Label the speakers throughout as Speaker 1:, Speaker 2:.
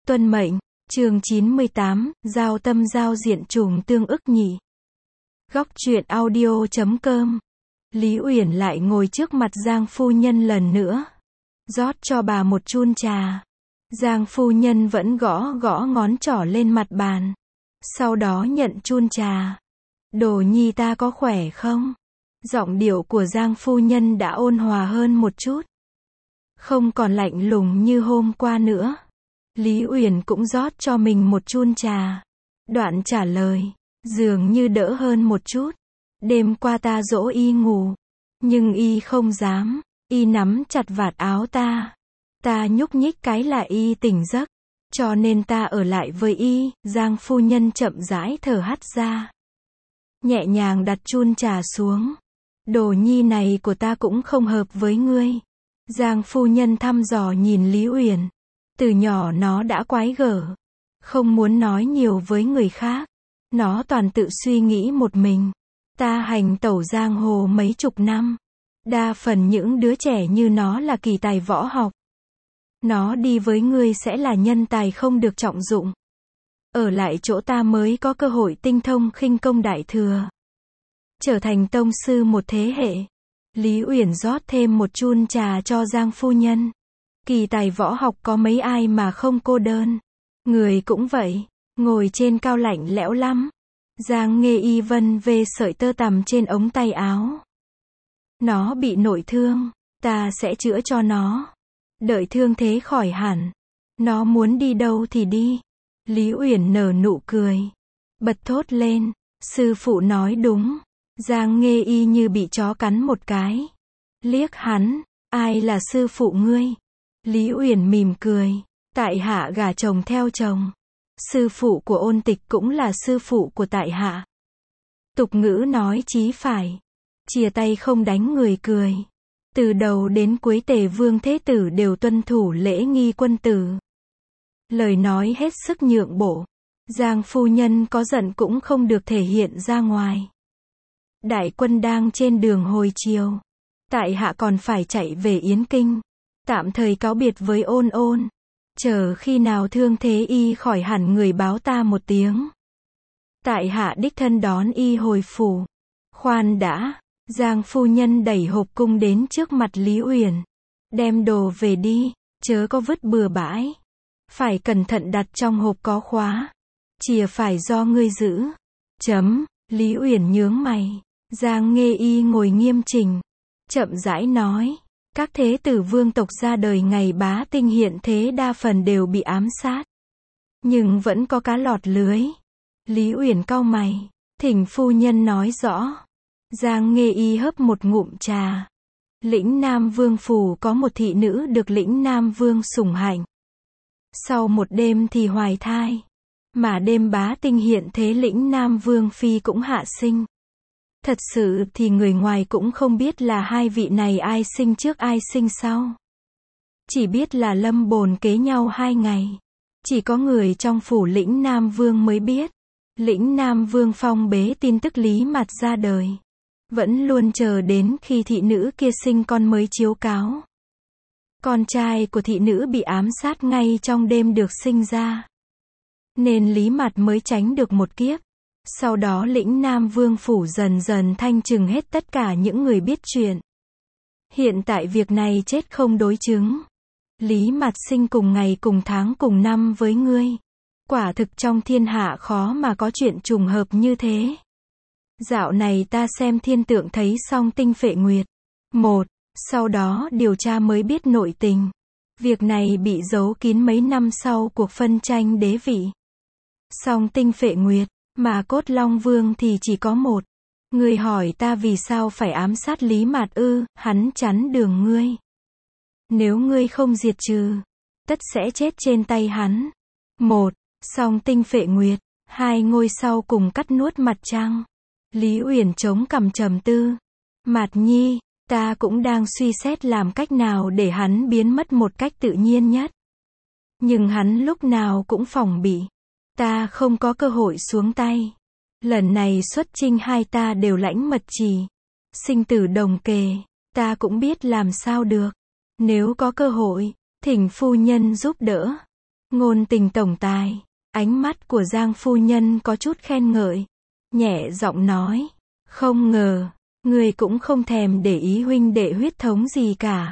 Speaker 1: Tuân mệnh, chương 98, giao tâm giao diện trùng tương ức nhị. Góc truyện audio.com. Lý Uyển lại ngồi trước mặt Giang phu nhân lần nữa, rót cho bà một chun trà. Giang phu nhân vẫn gõ gõ ngón trỏ lên mặt bàn, sau đó nhận chun trà. Đồ nhi ta có khỏe không? Giọng điệu của Giang phu nhân đã ôn hòa hơn một chút, không còn lạnh lùng như hôm qua nữa. Lý Uyển cũng rót cho mình một chun trà. Đoạn trả lời, dường như đỡ hơn một chút. Đêm qua ta dỗ y ngủ, nhưng y không dám, y nắm chặt vạt áo ta. Ta nhúc nhích cái là y tỉnh giấc, cho nên ta ở lại với y. Giang phu nhân chậm rãi thở hắt ra, nhẹ nhàng đặt chun trà xuống. Đồ nhi này của ta cũng không hợp với ngươi. Giang phu nhân thăm dò nhìn Lý Uyển. Từ nhỏ nó đã quái gở, không muốn nói nhiều với người khác. Nó toàn tự suy nghĩ một mình. Ta hành tẩu giang hồ mấy chục năm, đa phần những đứa trẻ như nó là kỳ tài võ học. Nó đi với ngươi sẽ là nhân tài không được trọng dụng. Ở lại chỗ ta mới có cơ hội tinh thông khinh công đại thừa, trở thành tông sư một thế hệ. Lý Uyển rót thêm một chun trà cho Giang phu nhân. Kỳ tài võ học có mấy ai mà không cô đơn. Người cũng vậy, ngồi trên cao lạnh lẽo lắm. Giang Nghê Y vân về sợi tơ tằm trên ống tay áo. Nó bị nội thương, ta sẽ chữa cho nó. Đợi thương thế khỏi hẳn, nó muốn đi đâu thì đi. Lý Uyển nở nụ cười, bật thốt lên, sư phụ nói đúng. Giang Nghê Y như bị chó cắn một cái, liếc hắn, ai là sư phụ ngươi? Lý Uyển mỉm cười, tại hạ gả chồng theo chồng. Sư phụ của Ôn Tịch cũng là sư phụ của tại hạ. Tục ngữ nói chí phải, chia tay không đánh người cười. Từ đầu đến cuối Tề Vương Thế Tử đều tuân thủ lễ nghi quân tử. Lời nói hết sức nhượng bộ. Giang phu nhân có giận cũng không được thể hiện ra ngoài. Đại quân đang trên đường hồi chiều, tại hạ còn phải chạy về Yến Kinh, tạm thời cáo biệt với Ôn Ôn. Chờ khi nào thương thế y khỏi hẳn người báo ta một tiếng, tại hạ đích thân đón y hồi phủ. Khoan đã. Giang phu nhân đẩy hộp cung đến trước mặt Lý Uyển. Đem đồ về đi, chớ có vứt bừa bãi. Phải cẩn thận đặt trong hộp có khóa. Chìa phải do ngươi giữ. Lý Uyển nhướng mày. Giang Nghê Y ngồi nghiêm chỉnh, chậm rãi nói, các thế tử vương tộc ra đời ngày bá tinh hiện thế đa phần đều bị ám sát, nhưng vẫn có cá lọt lưới. Lý Uyển cau mày, thỉnh phu nhân nói rõ. Giang Nghê Y hớp một ngụm trà. Lĩnh Nam Vương phủ có một thị nữ được Lĩnh Nam Vương sủng hạnh. Sau một đêm thì hoài thai, mà đêm bá tinh hiện thế Lĩnh Nam Vương phi cũng hạ sinh. Thật sự thì người ngoài cũng không biết là hai vị này ai sinh trước ai sinh sau. Chỉ biết là lâm bồn kế nhau 2 ngày. Chỉ có người trong phủ Lĩnh Nam Vương mới biết. Lĩnh Nam Vương phong bế tin tức Lý Mạt ra đời, vẫn luôn chờ đến khi thị nữ kia sinh con mới chiếu cáo. Con trai của thị nữ bị ám sát ngay trong đêm được sinh ra, nên Lý Mạt mới tránh được một kiếp. Sau đó Lĩnh Nam Vương phủ dần dần thanh trừng hết tất cả những người biết chuyện. Hiện tại việc này chết không đối chứng. Lý Mạt sinh cùng ngày cùng tháng cùng năm với ngươi. Quả thực trong thiên hạ khó mà có chuyện trùng hợp như thế. Dạo này ta xem thiên tượng thấy song tinh phệ nguyệt. Sau đó điều tra mới biết nội tình. Việc này bị giấu kín mấy năm sau cuộc phân tranh đế vị. Song tinh phệ nguyệt, mà Cốt Long Vương thì chỉ có một. Ngươi hỏi ta vì sao phải ám sát Lý Mạt ư? Hắn chắn đường ngươi. Nếu ngươi không diệt trừ, tất sẽ chết trên tay hắn. Song tinh phệ nguyệt, 2 ngôi sao cùng cắt nuốt mặt trăng. Lý Uyển chống cằm trầm tư. Mạt nhi, ta cũng đang suy xét làm cách nào để hắn biến mất một cách tự nhiên nhất. Nhưng hắn lúc nào cũng phòng bị. Ta không có cơ hội xuống tay. Lần này xuất chinh hai ta đều lãnh mật chỉ. Sinh tử đồng kề, ta cũng biết làm sao được. Nếu có cơ hội, thỉnh phu nhân giúp đỡ. Ngôn tình tổng tài. Ánh mắt của Giang phu nhân có chút khen ngợi. Nhẹ giọng nói. Không ngờ, người cũng không thèm để ý huynh đệ huyết thống gì cả.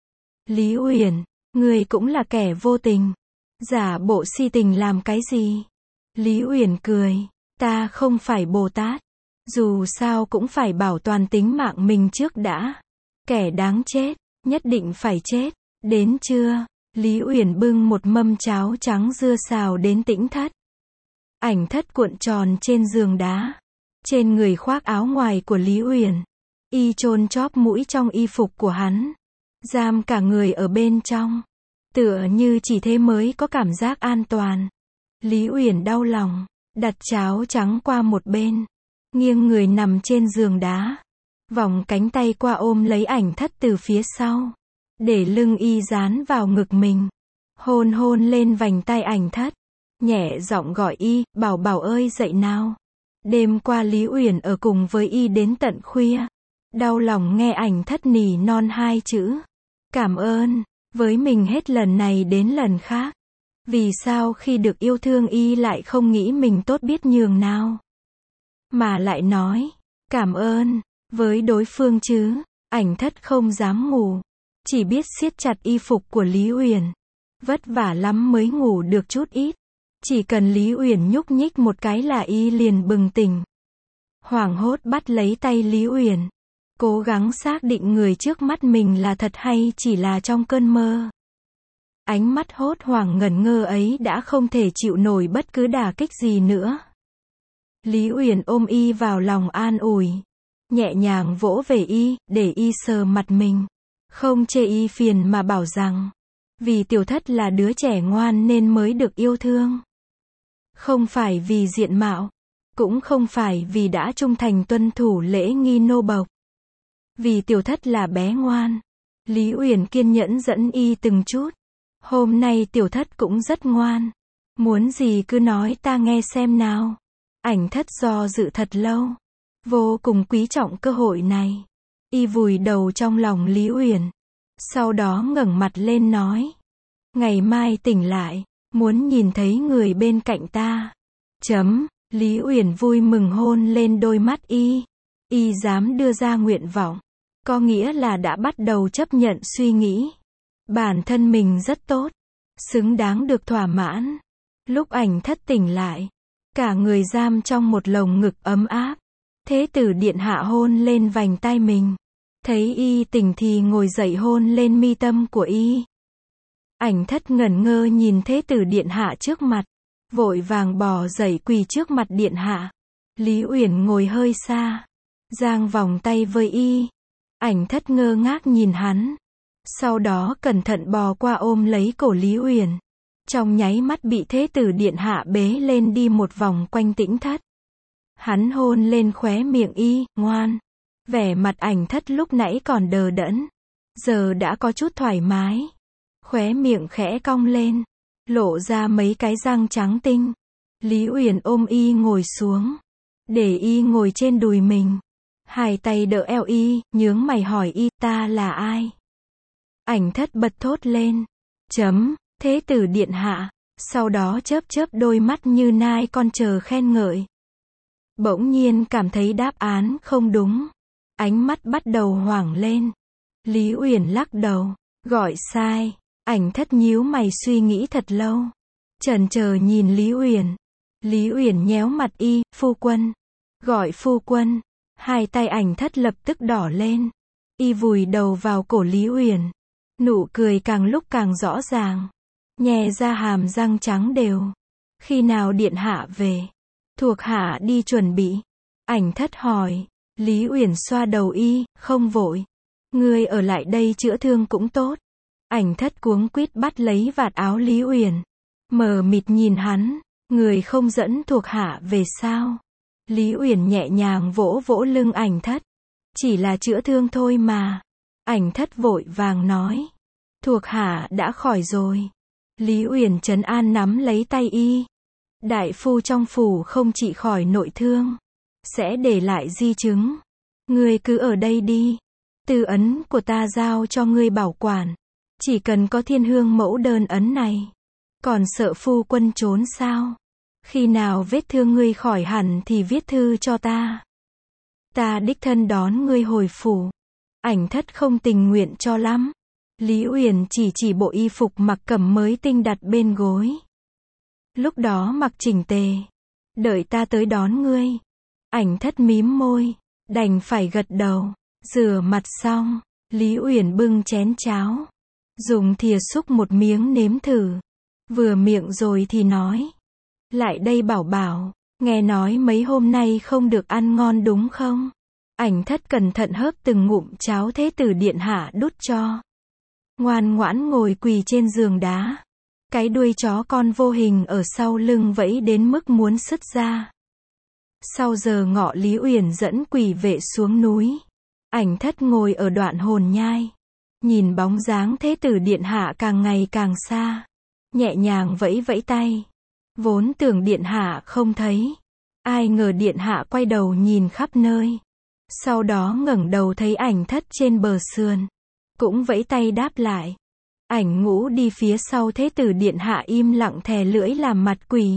Speaker 1: Lý Uyển, người cũng là kẻ vô tình. Giả bộ si tình làm cái gì? Lý Uyển cười. Ta không phải Bồ Tát. Dù sao cũng phải bảo toàn tính mạng mình trước đã. Kẻ đáng chết, nhất định phải chết. Đến trưa, Lý Uyển bưng một mâm cháo trắng dưa xào đến Tĩnh Thất. Ảnh Thất cuộn tròn trên giường đá. Trên người khoác áo ngoài của Lý Uyển. Y chôn chóp mũi trong y phục của hắn. Giam cả người ở bên trong. Tựa như chỉ thế mới có cảm giác an toàn. Lý Uyển đau lòng. Đặt cháo trắng qua một bên. Nghiêng người nằm trên giường đá. Vòng cánh tay qua ôm lấy Ảnh Thất từ phía sau. Để lưng y dán vào ngực mình. Hôn hôn lên vành tai Ảnh Thất. Nhẹ giọng gọi y, bảo bảo ơi dậy nào. Đêm qua Lý Uyển ở cùng với y đến tận khuya. Đau lòng nghe Ảnh Thất nỉ non hai chữ. Cảm ơn, với mình hết lần này đến lần khác. Vì sao khi được yêu thương y lại không nghĩ mình tốt biết nhường nào. Mà lại nói, cảm ơn, với đối phương chứ. Ảnh Thất không dám ngủ. Chỉ biết siết chặt y phục của Lý Uyển. Vất vả lắm mới ngủ được chút ít. Chỉ cần Lý Uyển nhúc nhích một cái là y liền bừng tỉnh. Hoảng hốt bắt lấy tay Lý Uyển. Cố gắng xác định người trước mắt mình là thật hay chỉ là trong cơn mơ. Ánh mắt hốt hoảng ngẩn ngơ ấy đã không thể chịu nổi bất cứ đả kích gì nữa. Lý Uyển ôm y vào lòng an ủi. Nhẹ nhàng vỗ về y, để y sờ mặt mình. Không chê y phiền mà bảo rằng. Vì Tiểu Thất là đứa trẻ ngoan nên mới được yêu thương. Không phải vì diện mạo. Cũng không phải vì đã trung thành tuân thủ lễ nghi nô bộc. Vì Tiểu Thất là bé ngoan. Lý Uyển kiên nhẫn dẫn y từng chút. Hôm nay Tiểu Thất cũng rất ngoan. Muốn gì cứ nói ta nghe xem nào. Ảnh Thất do dự thật lâu. Vô cùng quý trọng cơ hội này. Y vùi đầu trong lòng Lý Uyển. Sau đó ngẩng mặt lên nói. Ngày mai tỉnh lại. Muốn nhìn thấy người bên cạnh ta. Lý Uyển vui mừng hôn lên đôi mắt y. Y dám đưa ra nguyện vọng. Có nghĩa là đã bắt đầu chấp nhận suy nghĩ. Bản thân mình rất tốt. Xứng đáng được thỏa mãn. Lúc Ảnh Thất tỉnh lại. Cả người giam trong một lồng ngực ấm áp. Thế tử điện hạ hôn lên vành tai mình. Thấy y tỉnh thì ngồi dậy hôn lên mi tâm của y. Ảnh Thất ngẩn ngơ nhìn thế tử điện hạ trước mặt. Vội vàng bò dậy quỳ trước mặt điện hạ. Lý Uyển ngồi hơi xa. Giang vòng tay với y. Ảnh Thất ngơ ngác nhìn hắn. Sau đó cẩn thận bò qua ôm lấy cổ Lý Uyển. Trong nháy mắt bị thế tử điện hạ bế lên đi một vòng quanh Tĩnh Thất. Hắn hôn lên khóe miệng y, ngoan. Vẻ mặt Ảnh Thất lúc nãy còn đờ đẫn. Giờ đã có chút thoải mái. Khóe miệng khẽ cong lên. Lộ ra mấy cái răng trắng tinh. Lý Uyển ôm y ngồi xuống. Để y ngồi trên đùi mình. Hai tay đỡ eo y, nhướng mày hỏi y, ta là ai? Ảnh Thất bật thốt lên. Thế tử điện hạ. Sau đó chớp chớp đôi mắt như nai con chờ khen ngợi. Bỗng nhiên cảm thấy đáp án không đúng. Ánh mắt bắt đầu hoảng lên. Lý Uyển lắc đầu. Gọi sai. Ảnh Thất nhíu mày suy nghĩ thật lâu. Chần chờ nhìn Lý Uyển. Lý Uyển nhéo mặt y, phu quân. Gọi phu quân. Hai tay Ảnh Thất lập tức đỏ lên. Y vùi đầu vào cổ Lý Uyển. Nụ cười càng lúc càng rõ ràng. Nhè ra hàm răng trắng đều. Khi nào điện hạ về? Thuộc hạ đi chuẩn bị. Ảnh Thất hỏi. Lý Uyển xoa đầu y, không vội. Ngươi ở lại đây chữa thương cũng tốt. Ảnh Thất cuống quýt bắt lấy vạt áo Lý Uyển. Mờ mịt nhìn hắn. Người không dẫn thuộc hạ về sao? Lý Uyển nhẹ nhàng vỗ vỗ lưng Ảnh Thất. Chỉ là chữa thương thôi mà. Ảnh Thất vội vàng nói. Thuộc hạ đã khỏi rồi. Lý Uyển trấn an nắm lấy tay y. Đại phu trong phủ không trị khỏi nội thương. Sẽ để lại di chứng. Ngươi cứ ở đây đi. Tư ấn của ta giao cho ngươi bảo quản. Chỉ cần có thiên hương mẫu đơn ấn này. Còn sợ phu quân trốn sao? Khi nào vết thương ngươi khỏi hẳn thì viết thư cho ta. Ta đích thân đón ngươi hồi phủ. Ảnh Thất không tình nguyện cho lắm. Lý Uyển chỉ bộ y phục mặc cẩm mới tinh đặt bên gối. Lúc đó mặc chỉnh tề. Đợi ta tới đón ngươi. Ảnh Thất mím môi, đành phải gật đầu. Rửa mặt xong, Lý Uyển bưng chén cháo. Dùng thìa xúc một miếng nếm thử. Vừa miệng rồi thì nói. Lại đây Bảo Bảo, nghe nói mấy hôm nay không được ăn ngon đúng không? Ảnh Thất cẩn thận hớp từng ngụm cháo Thế tử điện hạ đút cho. Ngoan ngoãn ngồi quỳ trên giường đá. Cái đuôi chó con vô hình ở sau lưng vẫy đến mức muốn sứt ra. Sau giờ ngọ Lý Uyển dẫn quỷ vệ xuống núi. Ảnh Thất ngồi ở đoạn hồn nhai. Nhìn bóng dáng Thế tử điện hạ càng ngày càng xa. Nhẹ nhàng vẫy vẫy tay. Vốn tưởng điện hạ không thấy. Ai ngờ điện hạ quay đầu nhìn khắp nơi. Sau đó ngẩng đầu thấy Ảnh Thất trên bờ sườn. Cũng vẫy tay đáp lại. Ảnh Ngũ đi phía sau Thế tử điện hạ im lặng thè lưỡi làm mặt quỷ.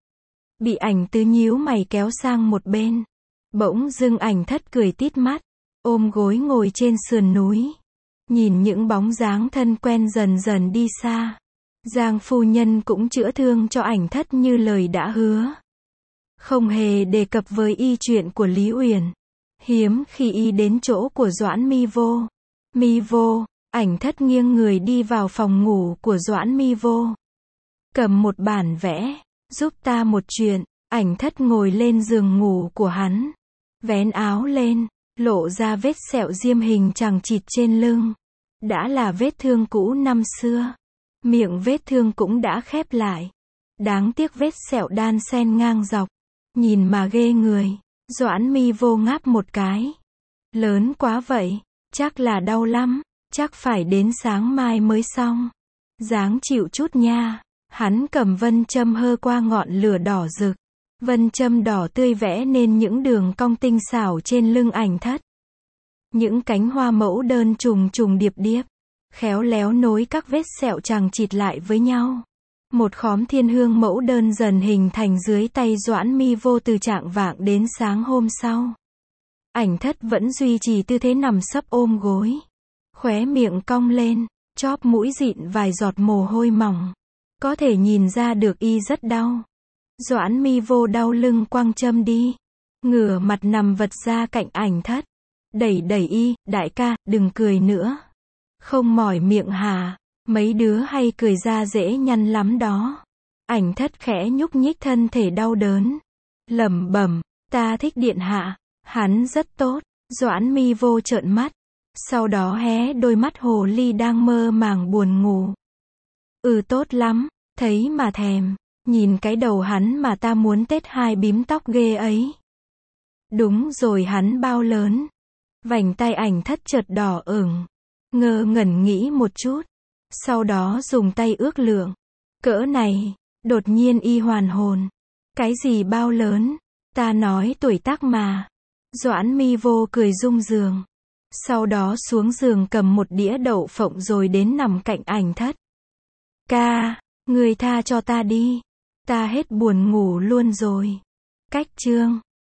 Speaker 1: Bị Ảnh Tứ nhíu mày kéo sang một bên. Bỗng dưng Ảnh Thất cười tít mắt. Ôm gối ngồi trên sườn núi. Nhìn những bóng dáng thân quen dần dần đi xa. Giang phu nhân cũng chữa thương cho Ảnh Thất như lời đã hứa. Không hề đề cập với y chuyện của Lý Uyển. Hiếm khi y đến chỗ của Doãn Mi Vô. Mi Vô, Ảnh Thất nghiêng người đi vào phòng ngủ của Doãn Mi Vô. Cầm một bản vẽ, giúp ta một chuyện. Ảnh Thất ngồi lên giường ngủ của hắn. Vén áo lên, lộ ra vết sẹo diêm hình chằng chịt trên lưng. Đã là vết thương cũ năm xưa. Miệng vết thương cũng đã khép lại. Đáng tiếc vết sẹo đan xen ngang dọc. Nhìn mà ghê người. Doãn Mi Vô ngáp một cái. Lớn quá vậy. Chắc là đau lắm. Chắc phải đến sáng mai mới xong. Dáng chịu chút nha. Hắn cầm vân châm hơ qua ngọn lửa đỏ rực. Vân châm đỏ tươi vẽ nên những đường cong tinh xảo trên lưng Ảnh Thất. Những cánh hoa mẫu đơn trùng trùng điệp điệp. Khéo léo nối các vết sẹo chằng chịt lại với nhau. Một khóm thiên hương mẫu đơn dần hình thành dưới tay Doãn Mi Vô từ chạng vạng đến sáng hôm sau. Ảnh Thất vẫn duy trì tư thế nằm sấp ôm gối. Khóe miệng cong lên, chóp mũi dịn vài giọt mồ hôi mỏng. Có thể nhìn ra được y rất đau. Doãn Mi Vô đau lưng quăng châm đi. Ngửa mặt nằm vật ra cạnh Ảnh Thất. Đẩy y, đại ca, đừng cười nữa. Không mỏi miệng hả? Mấy đứa hay cười ra dễ nhăn lắm đó. Ảnh Thất khẽ nhúc nhích thân thể đau đớn. Lẩm bẩm, ta thích điện hạ. Hắn rất tốt. Doãn Mi Vô trợn mắt. Sau đó hé đôi mắt hồ ly đang mơ màng buồn ngủ. Tốt lắm. Thấy mà thèm. Nhìn cái đầu hắn mà ta muốn tết hai bím tóc ghê ấy. Đúng rồi, hắn bao lớn? Vành tay Ảnh Thất chợt đỏ ửng. Ngơ ngẩn nghĩ một chút. Sau đó dùng tay ước lượng. Cỡ này. Đột nhiên y hoàn hồn. Cái gì bao lớn? Ta nói tuổi tác mà. Doãn Mi Vô cười rung giường. Sau đó xuống giường cầm một đĩa đậu phộng rồi đến nằm cạnh Ảnh Thất. Ca, người tha cho ta đi. Ta hết buồn ngủ luôn rồi. Cách chương